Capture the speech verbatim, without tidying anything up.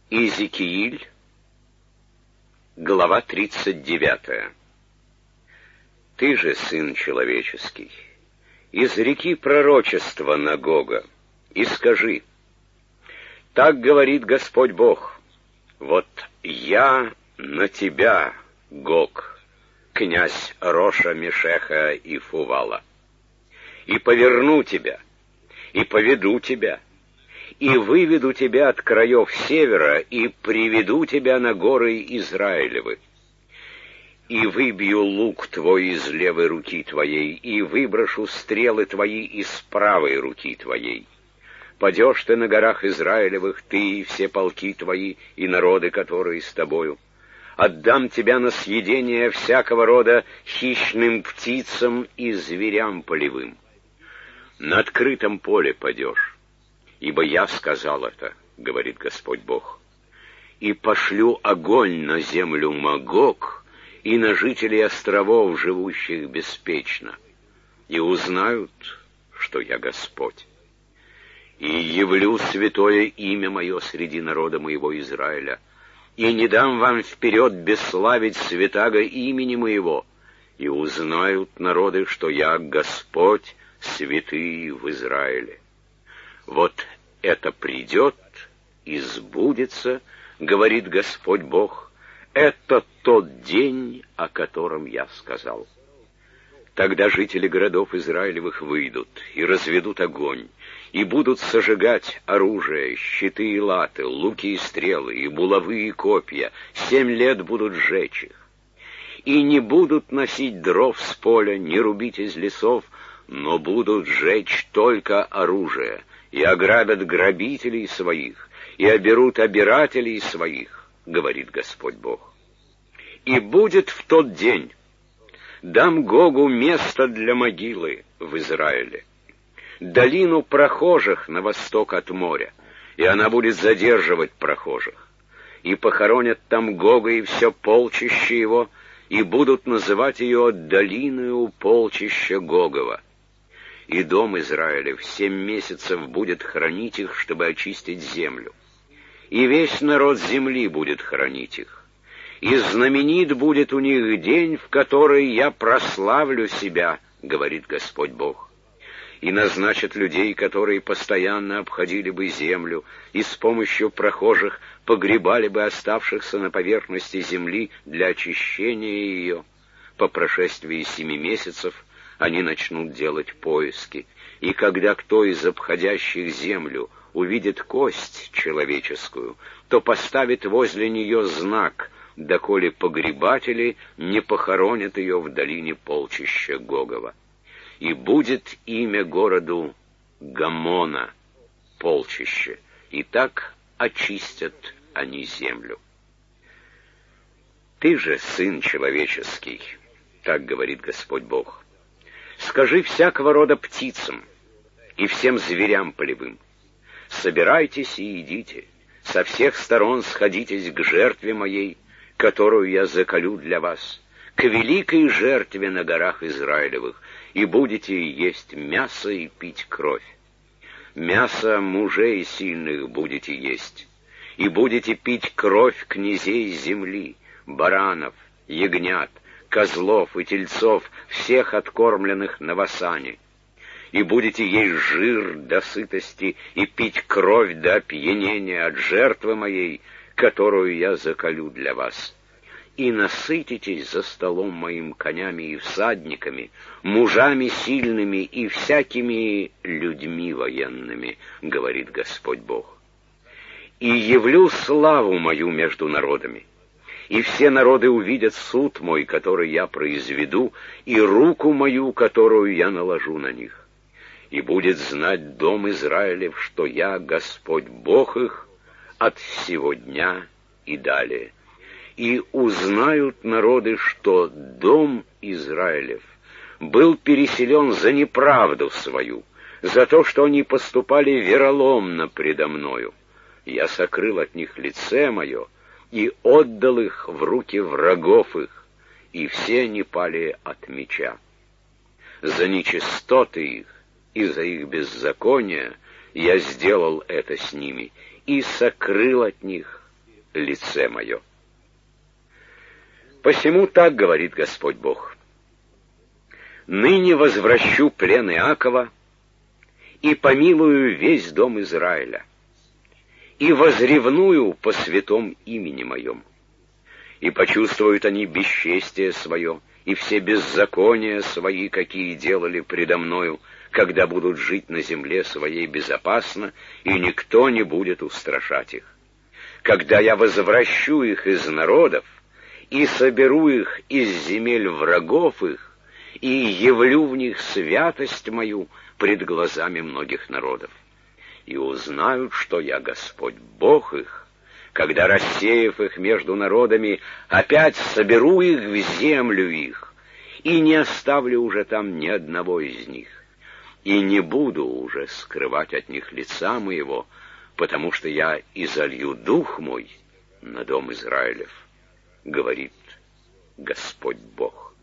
Иезекииль, глава тридцать девятая. Ты же, сын человеческий, изреки пророчество на Гога и скажи: так говорит Господь Бог, вот я на тебя, Гог, князь Роша, Мешеха и Фувала, и поверну тебя, и поведу тебя, и выведу тебя от краев севера, и приведу тебя на горы Израилевы. И выбью лук твой из левой руки твоей, и выброшу стрелы твои из правой руки твоей. Падешь ты на горах Израилевых, ты и все полки твои, и народы, которые с тобою. Отдам тебя на съедение всякого рода хищным птицам и зверям полевым. На открытом поле падешь, ибо я сказал это, говорит Господь Бог. И пошлю огонь на землю Магог и на жителей островов, живущих беспечно, и узнают, что я Господь. И явлю святое имя мое среди народа моего Израиля, и не дам вам вперед бесславить святаго имени моего, и узнают народы, что я Господь, святый в Израиле. Вот это придет и сбудется, говорит Господь Бог, это тот день, о котором я сказал. Тогда жители городов Израилевых выйдут и разведут огонь, и будут сожигать оружие, щиты и латы, луки и стрелы, и булавы и копья, семь лет будут сжечь их. И не будут носить дров с поля, не рубить из лесов, но будут сжечь только оружие, и ограбят грабителей своих, и оберут обирателей своих, говорит Господь Бог. И будет в тот день, дам Гогу место для могилы в Израиле, долину прохожих на восток от моря, и она будет задерживать прохожих. И похоронят там Гога и все полчище его, и будут называть ее долиною полчища Гогова. И дом Израилев семь месяцев будет хранить их, чтобы очистить землю. И весь народ земли будет хранить их. И знаменит будет у них день, в который я прославлю себя, говорит Господь Бог. И назначат людей, которые постоянно обходили бы землю, и с помощью прохожих погребали бы оставшихся на поверхности земли для очищения ее. По прошествии семи месяцев они начнут делать поиски, и когда кто из обходящих землю увидит кость человеческую, то поставит возле нее знак, доколе погребатели не похоронят ее в долине полчища Гогова. И будет имя городу Гаммона, полчище, и так очистят они землю. Ты же, сын человеческий, так говорит Господь Бог, скажи всякого рода птицам и всем зверям полевым: собирайтесь и идите, со всех сторон сходитесь к жертве моей, которую я заколю для вас, к великой жертве на горах Израилевых, и будете есть мясо и пить кровь. Мясо мужей сильных будете есть, и будете пить кровь князей земли, баранов, ягнят, козлов и тельцов, всех откормленных на васане. И будете есть жир до сытости и пить кровь до опьянения от жертвы моей, которую я заколю для вас. И насытитесь за столом моим конями и всадниками, мужами сильными и всякими людьми военными, говорит Господь Бог. И явлю славу мою между народами, и все народы увидят суд мой, который я произведу, и руку мою, которую я наложу на них. И будет знать дом Израилев, что я Господь Бог их от всего дня и далее. И узнают народы, что дом Израилев был переселен за неправду свою, за то, что они поступали вероломно предо мною. Я сокрыл от них лице мое и отдал их в руки врагов их, и все они пали от меча. За нечистоты их и за их беззаконие я сделал это с ними, и сокрыл от них лице мое. Посему так говорит Господь Бог. Ныне возвращу плен Иакова и помилую весь дом Израиля, и возревную по святом имени моем. И почувствуют они бесчестие свое, и все беззакония свои, какие делали предо мною, когда будут жить на земле своей безопасно, и никто не будет устрашать их. Когда я возвращу их из народов, и соберу их из земель врагов их, и явлю в них святость мою пред глазами многих народов. И узнают, что я Господь Бог их, когда, рассеяв их между народами, опять соберу их в землю их, и не оставлю уже там ни одного из них, и не буду уже скрывать от них лица моего, потому что я изолью дух мой на дом Израилев, говорит Господь Бог.